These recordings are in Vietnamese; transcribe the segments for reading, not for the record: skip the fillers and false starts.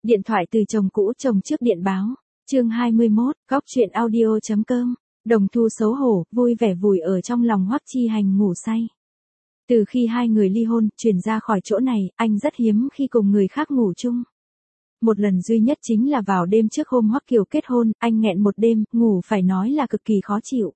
Điện thoại từ chồng cũ chồng trước điện báo. Chương 21, góc chuyện audio.com. Đồng Thu xấu hổ, vui vẻ vùi ở trong lòng Hoắc Chi Hành ngủ say. Từ khi hai người ly hôn, chuyển ra khỏi chỗ này, anh rất hiếm khi cùng người khác ngủ chung. Một lần duy nhất chính là vào đêm trước hôm Hoắc Kiều kết hôn, anh nghẹn một đêm, ngủ phải nói là cực kỳ khó chịu.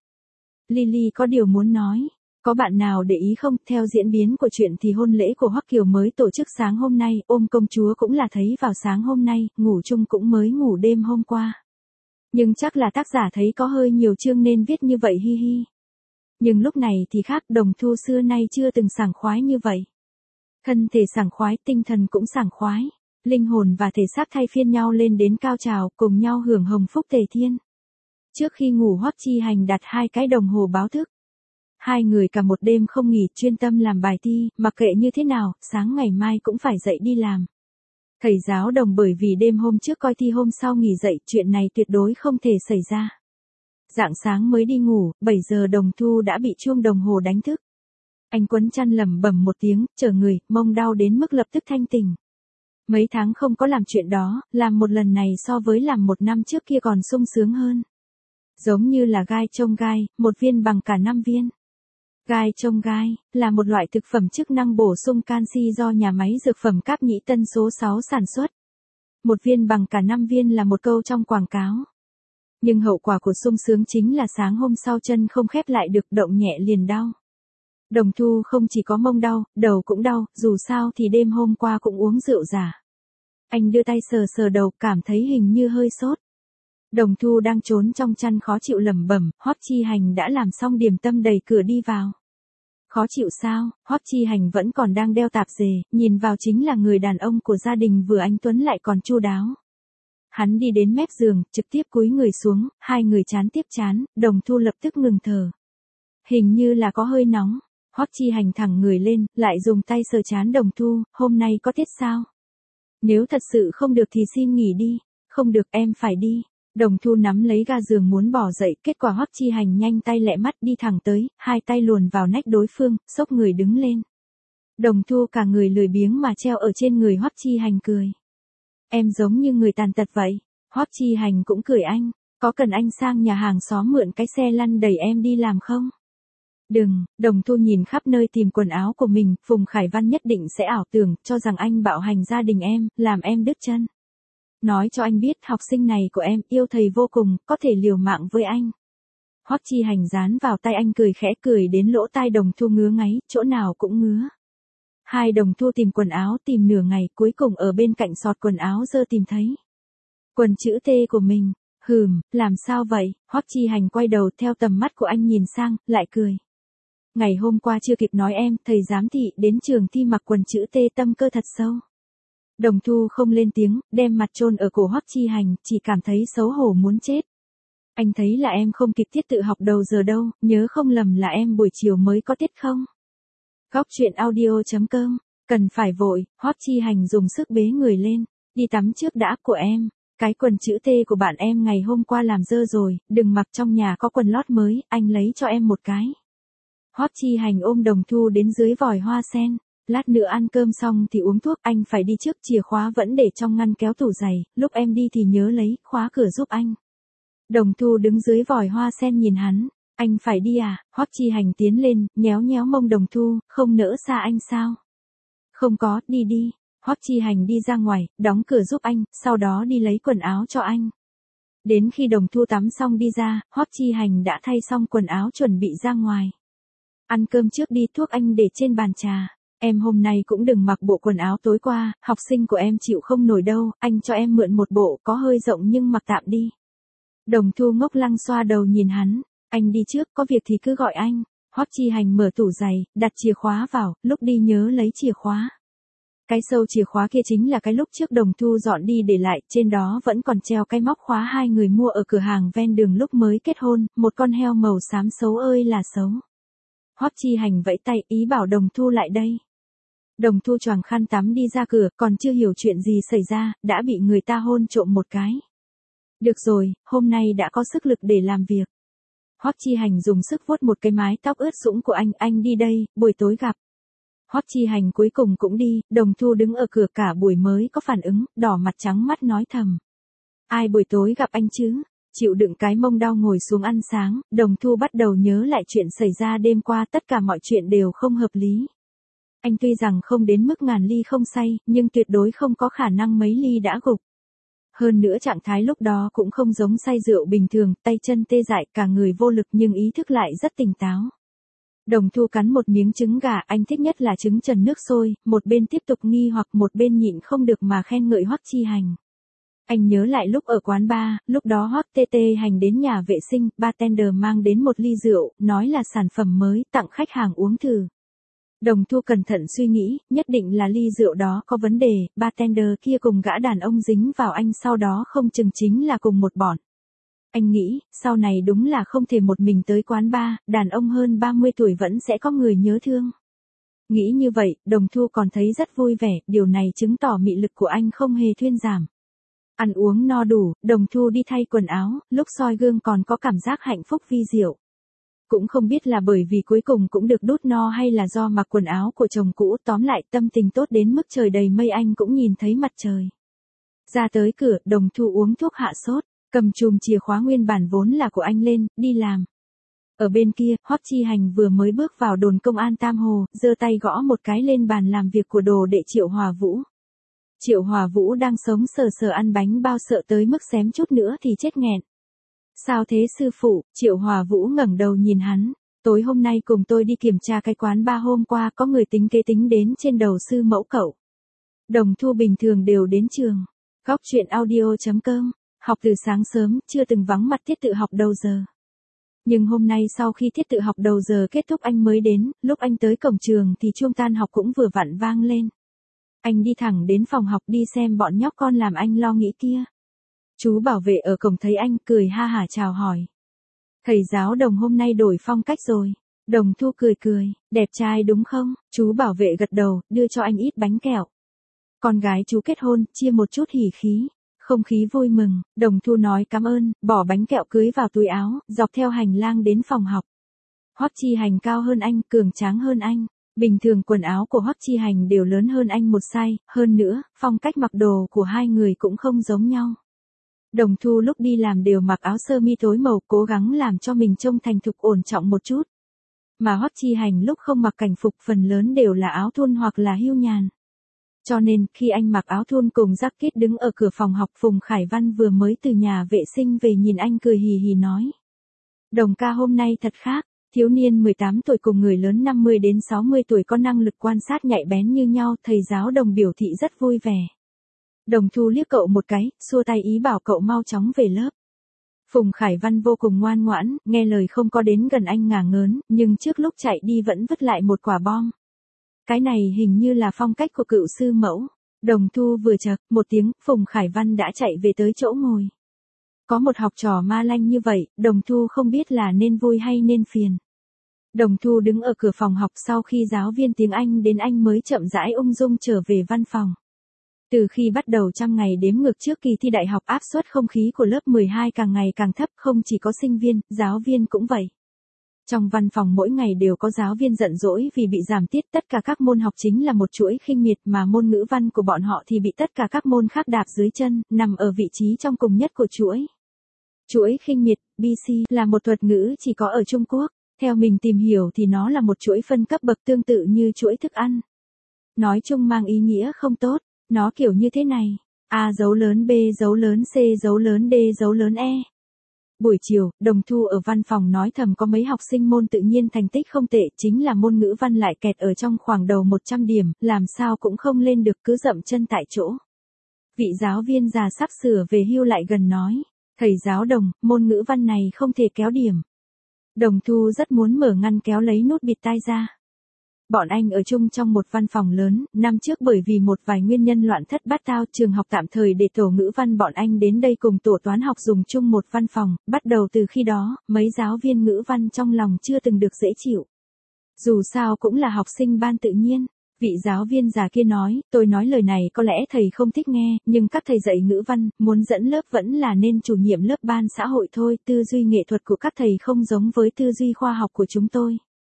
Lily có điều muốn nói. Có bạn nào để ý không, theo diễn biến của chuyện thì hôn lễ của Hoắc Kiều mới tổ chức sáng hôm nay, ôm công chúa cũng là thấy vào sáng hôm nay, ngủ chung cũng mới ngủ đêm hôm qua. Nhưng chắc là tác giả thấy có hơi nhiều chương nên viết như vậy hi hi. Nhưng lúc này thì khác, Đồng Thu xưa nay chưa từng sảng khoái như vậy. Thân thể sảng khoái, tinh thần cũng sảng khoái. Linh hồn và thể xác thay phiên nhau lên đến cao trào, cùng nhau hưởng hồng phúc tề thiên. Trước khi ngủ Hoắc Chi Hành đặt 2 cái đồng hồ báo thức. Hai người cả một đêm không nghỉ, chuyên tâm làm bài thi, mặc kệ như thế nào, sáng ngày mai cũng phải dậy đi làm. Thầy giáo Đồng bởi vì đêm hôm trước coi thi hôm sau nghỉ dậy, chuyện này tuyệt đối không thể xảy ra. Rạng sáng mới đi ngủ, 7 giờ Đồng Thu đã bị chuông đồng hồ đánh thức. Anh quấn chăn lẩm bẩm một tiếng, chờ người, mông đau đến mức lập tức thanh tỉnh. Mấy tháng không có làm chuyện đó, làm một lần này so với làm một năm trước kia còn sung sướng hơn. Giống như là gai chông gai, một viên bằng cả 5 viên. Gai chông gai, là một loại thực phẩm chức năng bổ sung canxi do nhà máy dược phẩm Cáp Nhĩ Tân số 6 sản xuất. Một viên bằng cả 5 viên là một câu trong quảng cáo. Nhưng hậu quả của sung sướng chính là sáng hôm sau chân không khép lại được, động nhẹ liền đau. Đồng Thu không chỉ có mông đau, đầu cũng đau, dù sao thì đêm hôm qua cũng uống rượu giả. Anh đưa tay sờ sờ đầu, cảm thấy hình như hơi sốt. Đồng Thu đang trốn trong chăn khó chịu lẩm bẩm, Hoắc Chi Hành đã làm xong điểm tâm đẩy cửa đi vào. Khó chịu sao? Hoắc Chi Hành vẫn còn đang đeo tạp dề, nhìn vào chính là người đàn ông của gia đình vừa anh tuấn lại còn chu đáo. Hắn đi đến mép giường, trực tiếp cúi người xuống, hai người chán tiếp chán, Đồng Thu lập tức ngừng thở. Hình như là có hơi nóng. Hoắc Chi Hành thẳng người lên, lại dùng tay sờ trán Đồng Thu, hôm nay có tiết sao? Nếu thật sự không được thì xin nghỉ đi. Không được, em phải đi. Đồng Thu nắm lấy ga giường muốn bỏ dậy, kết quả Hoắc Chi Hành nhanh tay lẹ mắt đi thẳng tới, hai tay luồn vào nách đối phương, xốc người đứng lên. Đồng Thu cả người lười biếng mà treo ở trên người Hoắc Chi Hành cười. Em giống như người tàn tật vậy. Hoắc Chi Hành cũng cười anh, có cần anh sang nhà hàng xóm mượn cái xe lăn đẩy em đi làm không? Đừng. Đồng Thu nhìn khắp nơi tìm quần áo của mình, Phùng Khải Văn nhất định sẽ ảo tưởng, cho rằng anh bạo hành gia đình em, làm em đứt chân. Nói cho anh biết học sinh này của em yêu thầy vô cùng, có thể liều mạng với anh. Hoắc Chi Hành dán vào tay anh cười khẽ, cười đến lỗ tai Đồng Thu ngứa ngáy, chỗ nào cũng ngứa. Hai Đồng Thu tìm quần áo tìm nửa ngày, cuối cùng ở bên cạnh sọt quần áo dơ tìm thấy. Quần chữ T của mình. Làm sao vậy? Hoắc Chi Hành quay đầu theo tầm mắt của anh nhìn sang, lại cười. Ngày hôm qua chưa kịp nói em, thầy giám thị đến trường thi mặc quần chữ T tâm cơ thật sâu. Đồng Thu không lên tiếng, đem mặt chôn ở cổ Hoắc Chi Hành, chỉ cảm thấy xấu hổ muốn chết. Anh thấy là em không kịp tiết tự học đầu giờ đâu, nhớ không lầm là em buổi chiều mới có tiết không? Góc chuyện audio.com, cần phải vội, Hoắc Chi Hành dùng sức bế người lên, đi tắm trước đã của em. Cái quần chữ T của bạn em ngày hôm qua làm dơ rồi, đừng mặc, trong nhà có quần lót mới, anh lấy cho em một cái. Hoắc Chi Hành ôm Đồng Thu đến dưới vòi hoa sen. Lát nữa ăn cơm xong thì uống thuốc, anh phải đi trước, chìa khóa vẫn để trong ngăn kéo tủ giày, lúc em đi thì nhớ lấy, khóa cửa giúp anh. Đồng Thu đứng dưới vòi hoa sen nhìn hắn, anh phải đi à? Hoắc Chi Hành tiến lên, nhéo nhéo mông Đồng Thu, không nỡ xa anh sao? Không có, đi đi. Hoắc Chi Hành đi ra ngoài, đóng cửa giúp anh, sau đó đi lấy quần áo cho anh. Đến khi Đồng Thu tắm xong đi ra, Hoắc Chi Hành đã thay xong quần áo chuẩn bị ra ngoài. Ăn cơm trước đi, thuốc anh để trên bàn trà. Em hôm nay cũng đừng mặc bộ quần áo tối qua, học sinh của em chịu không nổi đâu, anh cho em mượn một bộ có hơi rộng nhưng mặc tạm đi. Đồng Thu ngốc lăng xoa đầu nhìn hắn, anh đi trước, có việc thì cứ gọi anh. Hoắc Chi Hành mở tủ giày, đặt chìa khóa vào, lúc đi nhớ lấy chìa khóa. Cái sâu chìa khóa kia chính là cái lúc trước Đồng Thu dọn đi để lại, trên đó vẫn còn treo cái móc khóa hai người mua ở cửa hàng ven đường lúc mới kết hôn, một con heo màu xám xấu ơi là xấu. Hoắc Chi Hành vẫy tay ý bảo Đồng Thu lại đây. Đồng Thu choàng khăn tắm đi ra cửa, còn chưa hiểu chuyện gì xảy ra, đã bị người ta hôn trộm một cái. Được rồi, hôm nay đã có sức lực để làm việc. Hoắc Chi Hành dùng sức vuốt một cái mái tóc ướt sũng của anh đi đây, buổi tối gặp. Hoắc Chi Hành cuối cùng cũng đi, Đồng Thu đứng ở cửa cả buổi mới có phản ứng, đỏ mặt trắng mắt nói thầm. Ai buổi tối gặp anh chứ? Chịu đựng cái mông đau ngồi xuống ăn sáng, Đồng Thu bắt đầu nhớ lại chuyện xảy ra đêm qua, tất cả mọi chuyện đều không hợp lý. Anh tuy rằng không đến mức ngàn ly không say, nhưng tuyệt đối không có khả năng mấy ly đã gục. Hơn nữa trạng thái lúc đó cũng không giống say rượu bình thường, tay chân tê dại, cả người vô lực nhưng ý thức lại rất tỉnh táo. Đồng Thu cắn một miếng trứng gà, anh thích nhất là trứng trần nước sôi, một bên tiếp tục nghi hoặc một bên nhịn không được mà khen ngợi Hoắc Chi Hành. Anh nhớ lại lúc ở quán bar, lúc đó Hoắc TT Hành đến nhà vệ sinh, bartender mang đến một ly rượu, nói là sản phẩm mới, tặng khách hàng uống thử. Đồng Thu cẩn thận suy nghĩ, nhất định là ly rượu đó có vấn đề, bartender kia cùng gã đàn ông dính vào anh sau đó không chừng chính là cùng một bọn. Anh nghĩ, sau này đúng là không thể một mình tới quán bar, đàn ông hơn 30 tuổi vẫn sẽ có người nhớ thương. Nghĩ như vậy, Đồng Thu còn thấy rất vui vẻ, điều này chứng tỏ mị lực của anh không hề thuyên giảm. Ăn uống no đủ, Đồng Thu đi thay quần áo, lúc soi gương còn có cảm giác hạnh phúc vi diệu. Cũng không biết là bởi vì cuối cùng cũng được đút no hay là do mặc quần áo của chồng cũ, tóm lại tâm tình tốt đến mức trời đầy mây, anh cũng nhìn thấy mặt trời. Ra tới cửa, Đồng Thu uống thuốc hạ sốt, cầm chùm chìa khóa nguyên bản vốn là của anh lên, đi làm. Ở bên kia, Hoắc Chi Hành vừa mới bước vào đồn công an Tam Hồ, giơ tay gõ một cái lên bàn làm việc của đồ đệ Triệu Hòa Vũ. Triệu Hòa Vũ đang sống sờ sờ ăn bánh bao, sợ tới mức xém chút nữa thì chết nghẹn. Sao thế sư phụ? Triệu Hòa Vũ ngẩng đầu nhìn hắn. Tối hôm nay cùng tôi đi kiểm tra cái quán bar hôm qua, có người tính kế tính đến trên đầu sư mẫu cậu. Đồng Thu bình thường đều đến trường. Góc chuyện audio.com. Học từ sáng sớm, chưa từng vắng mặt tiết tự học đầu giờ. Nhưng hôm nay sau khi tiết tự học đầu giờ kết thúc anh mới đến, lúc anh tới cổng trường thì chuông tan học cũng vừa vặn vang lên. Anh đi thẳng đến phòng học đi xem bọn nhóc con làm anh lo nghĩ kia. Chú bảo vệ ở cổng thấy anh cười ha hả chào hỏi. Thầy giáo Đồng hôm nay đổi phong cách rồi. Đồng Thu cười cười, đẹp trai đúng không? Chú bảo vệ gật đầu, đưa cho anh ít bánh kẹo. Con gái chú kết hôn, chia một chút hỉ khí. Không khí vui mừng, Đồng Thu nói cảm ơn, bỏ bánh kẹo cưới vào túi áo, dọc theo hành lang đến phòng học. Hoắc Chi Hành cao hơn anh, cường tráng hơn anh. Bình thường quần áo của Hoắc Chi Hành đều lớn hơn anh một size, hơn nữa, phong cách mặc đồ của hai người cũng không giống nhau. Đồng Thu lúc đi làm đều mặc áo sơ mi tối màu, cố gắng làm cho mình trông thành thục ổn trọng một chút. Mà Hoắc Chi Hành lúc không mặc cảnh phục phần lớn đều là áo thun hoặc là hưu nhàn. Cho nên, khi anh mặc áo thun cùng jacket đứng ở cửa phòng học, Phùng Khải Văn vừa mới từ nhà vệ sinh về nhìn anh cười hì hì nói. Đồng ca hôm nay thật khác, thiếu niên 18 tuổi cùng người lớn 50 đến 60 tuổi có năng lực quan sát nhạy bén như nhau, thầy giáo Đồng biểu thị rất vui vẻ. Đồng Thu liếc cậu một cái, xua tay ý bảo cậu mau chóng về lớp. Phùng Khải Văn vô cùng ngoan ngoãn, nghe lời không có đến gần anh ngả ngớn, nhưng trước lúc chạy đi vẫn vứt lại một quả bom. Cái này hình như là phong cách của cựu sư mẫu. Đồng Thu vừa chậc một tiếng, Phùng Khải Văn đã chạy về tới chỗ ngồi. Có một học trò ma lanh như vậy, Đồng Thu không biết là nên vui hay nên phiền. Đồng Thu đứng ở cửa phòng học, sau khi giáo viên tiếng Anh đến anh mới chậm rãi ung dung trở về văn phòng. Từ khi bắt đầu trăm ngày đếm ngược trước kỳ thi đại học, áp suất không khí của lớp 12 càng ngày càng thấp, không chỉ có sinh viên, giáo viên cũng vậy. Trong văn phòng mỗi ngày đều có giáo viên giận dỗi vì bị giảm tiết, tất cả các môn học chính là một chuỗi khinh miệt, mà môn ngữ văn của bọn họ thì bị tất cả các môn khác đạp dưới chân, nằm ở vị trí trong cùng nhất của chuỗi. Chuỗi khinh miệt, BC, là một thuật ngữ chỉ có ở Trung Quốc. Theo mình tìm hiểu thì nó là một chuỗi phân cấp bậc tương tự như chuỗi thức ăn. Nói chung mang ý nghĩa không tốt, nó kiểu như thế này. A dấu lớn B dấu lớn C dấu lớn D dấu lớn E. Buổi chiều, Đồng Thu ở văn phòng nói thầm có mấy học sinh môn tự nhiên thành tích không tệ, chính là môn ngữ văn lại kẹt ở trong khoảng đầu 100 điểm, làm sao cũng không lên được, cứ dậm chân tại chỗ. Vị giáo viên già sắp sửa về hưu lại gần nói, thầy giáo Đồng, môn ngữ văn này không thể kéo điểm. Đồng Thu rất muốn mở ngăn kéo lấy nút bịt tai ra. Bọn anh ở chung trong một văn phòng lớn, năm trước bởi vì một vài nguyên nhân loạn thất bát tao, trường học tạm thời để tổ ngữ văn bọn anh đến đây cùng tổ toán học dùng chung một văn phòng, bắt đầu từ khi đó, mấy giáo viên ngữ văn trong lòng chưa từng được dễ chịu. Dù sao cũng là học sinh ban tự nhiên. Vị giáo viên già kia nói, tôi nói lời này có lẽ thầy không thích nghe, nhưng các thầy dạy ngữ văn, muốn dẫn lớp vẫn là nên chủ nhiệm lớp ban xã hội thôi, tư duy nghệ thuật của các thầy không giống với tư duy khoa học của chúng tôi.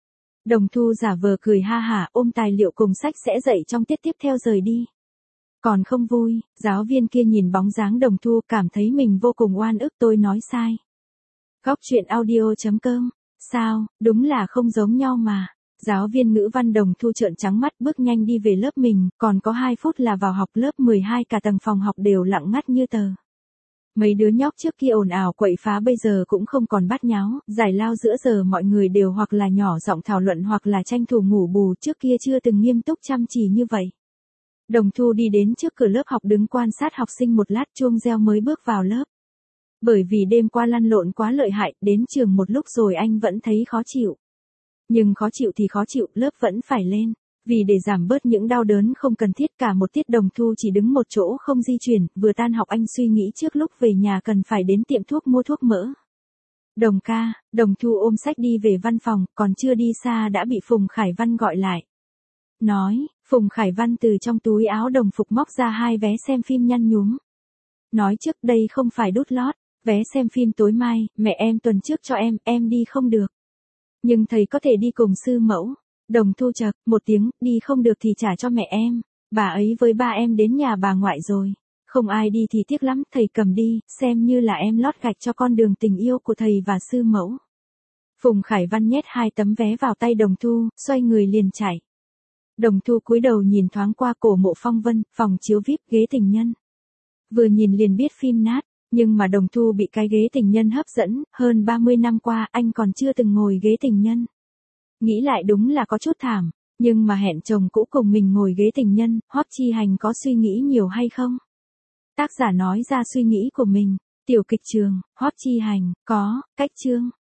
Đồng Thu giả vờ cười ha hả ôm tài liệu cùng sách sẽ dạy trong tiết tiếp theo rời đi. Còn không vui, giáo viên kia nhìn bóng dáng Đồng Thu cảm thấy mình vô cùng oan ức tôi nói sai. Góc truyện audio.com, sao, đúng là không giống nhau mà. Giáo viên ngữ văn Đồng Thu trợn trắng mắt bước nhanh đi về lớp mình, còn có 2 phút là vào học lớp 12 cả tầng phòng học đều lặng ngắt như tờ. Mấy đứa nhóc trước kia ồn ào quậy phá bây giờ cũng không còn bát nháo, giải lao giữa giờ mọi người đều hoặc là nhỏ giọng thảo luận hoặc là tranh thủ ngủ bù, trước kia chưa từng nghiêm túc chăm chỉ như vậy. Đồng Thu đi đến trước cửa lớp học đứng quan sát học sinh một lát, chuông reo mới bước vào lớp. Bởi vì đêm qua lăn lộn quá lợi hại, đến trường một lúc rồi anh vẫn thấy khó chịu. Nhưng khó chịu thì khó chịu, lớp vẫn phải lên. Vì để giảm bớt những đau đớn không cần thiết cả một tiết Đồng Thu chỉ đứng một chỗ không di chuyển, vừa tan học anh suy nghĩ trước lúc về nhà cần phải đến tiệm thuốc mua thuốc mỡ. Đồng ca, Đồng Thu ôm sách đi về văn phòng, còn chưa đi xa đã bị Phùng Khải Văn gọi lại. Nói, Phùng Khải Văn từ trong túi áo đồng phục móc ra 2 vé xem phim nhăn nhúm. Nói trước đây không phải đút lót, vé xem phim tối mai, mẹ em tuần trước cho em đi không được. Nhưng thầy có thể đi cùng sư mẫu. Đồng Thu chậc một tiếng, đi không được thì trả cho mẹ em, bà ấy với ba em đến nhà bà ngoại rồi. Không ai đi thì tiếc lắm, thầy cầm đi, xem như là em lót gạch cho con đường tình yêu của thầy và sư mẫu. Phùng Khải Văn nhét 2 tấm vé vào tay Đồng Thu, xoay người liền chạy. Đồng Thu cúi đầu nhìn thoáng qua cổ mộ phong vân, phòng chiếu VIP, ghế tình nhân. Vừa nhìn liền biết phim nát, nhưng mà Đồng Thu bị cái ghế tình nhân hấp dẫn, hơn 30 năm qua anh còn chưa từng ngồi ghế tình nhân. Nghĩ lại đúng là có chút thảm, nhưng mà hẹn chồng cũ cùng mình ngồi ghế tình nhân, Hoắc Chi Hành có suy nghĩ nhiều hay không? Tác giả nói ra suy nghĩ của mình, tiểu kịch trường, Hoắc Chi Hành, có, cách chương.